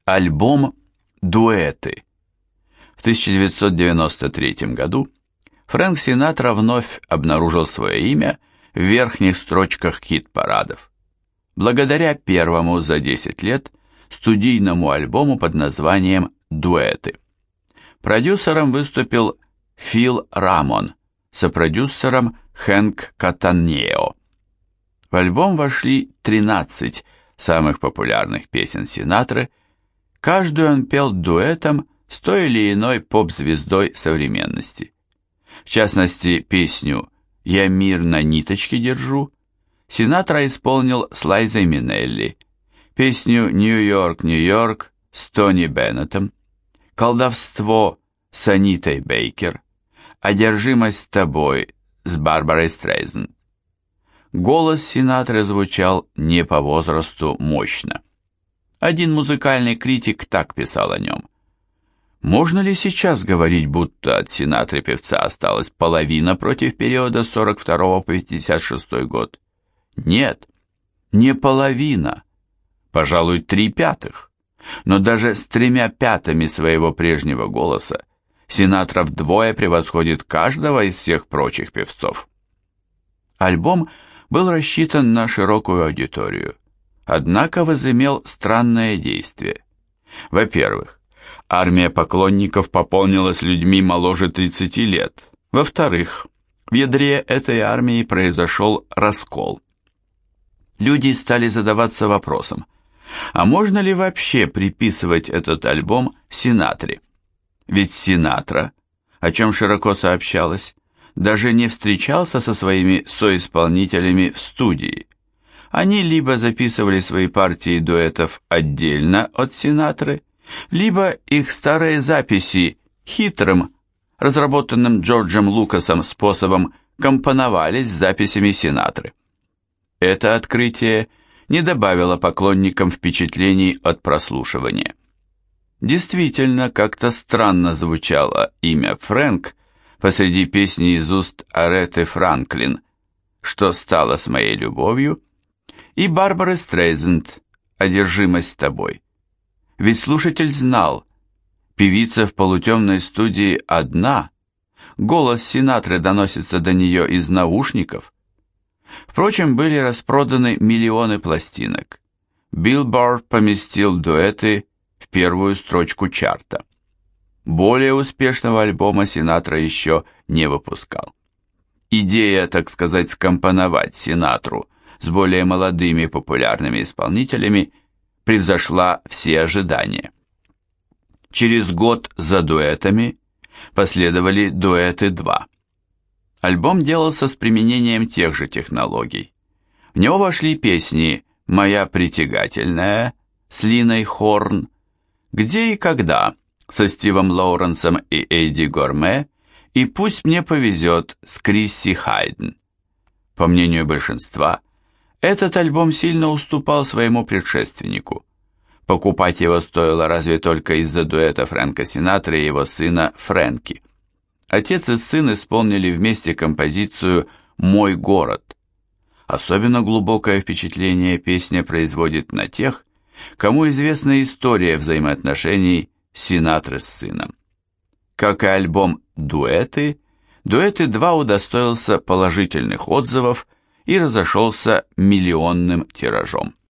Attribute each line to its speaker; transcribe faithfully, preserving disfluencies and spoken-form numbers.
Speaker 1: Альбом «Дуэты». В тысяча девятьсот девяносто третьем году Фрэнк Синатра вновь обнаружил свое имя в верхних строчках хит-парадов. Благодаря первому за десять лет студийному альбому под названием «Дуэты». Продюсером выступил Фил Рамон, сопродюсером Хэнк Катанео. В альбом вошли тринадцать самых популярных песен Синатры, каждую он пел дуэтом с той или иной поп-звездой современности. В частности, песню «Я мир на ниточке держу» Синатра исполнил с Лайзой Минелли, песню «Нью-Йорк, Нью-Йорк» с Тони Беннетом, «Колдовство» с Анитой Бейкер, «Одержимость тобой» с Барбарой Стрейзанд. Голос Синатры звучал не по возрасту мощно. Один музыкальный критик так писал о нем: «Можно ли сейчас говорить, будто от Синатры певца осталась половина против периода с сорок второго по пятьдесят шестой год? Нет, не половина, пожалуй, три пятых. Но даже с тремя пятыми своего прежнего голоса Синатра вдвое превосходит каждого из всех прочих певцов». Альбом был рассчитан на широкую аудиторию, однако возымел странное действие. Во-первых, армия поклонников пополнилась людьми моложе тридцати лет. Во-вторых, в ядре этой армии произошел раскол. Люди стали задаваться вопросом, а можно ли вообще приписывать этот альбом Синатре? Ведь Синатра, о чем широко сообщалось, даже не встречался со своими соисполнителями в студии. Они либо записывали свои партии дуэтов отдельно от Синатры, либо их старые записи хитрым, разработанным Джорджем Лукасом способом компоновались с записями Синатры. Это открытие не добавило поклонникам впечатлений от прослушивания. Действительно, как-то странно звучало имя Фрэнк посреди песни из уст Ареты Франклин «Что стало с моей любовью» и Барбары Стрейзанд «Одержимость тобой». Ведь слушатель знал, певица в полутемной студии одна, голос Синатры доносится до нее из наушников. Впрочем, были распроданы миллионы пластинок. Billboard поместил дуэты в первую строчку чарта. Более успешного альбома Синатра еще не выпускал. Идея, так сказать, скомпоновать Синатру с более молодыми популярными исполнителями превзошла все ожидания. Через год за дуэтами последовали дуэты два. Альбом делался с применением тех же технологий. В него вошли песни «Моя притягательная» с Линой Хорн, «Где и когда» со Стивом Лоуренсом и Эдди Горме и «Пусть мне повезет» с Крисси Хайден. По мнению большинства, этот альбом сильно уступал своему предшественнику. Покупать его стоило разве только из-за дуэта Фрэнка Синатры и его сына Фрэнки. Отец и сын исполнили вместе композицию «Мой город». Особенно глубокое впечатление песня производит на тех, кому известна история взаимоотношений Синатры с сыном. Как и альбом «Дуэты», «Дуэты два» удостоился положительных отзывов и разошелся миллионным тиражом.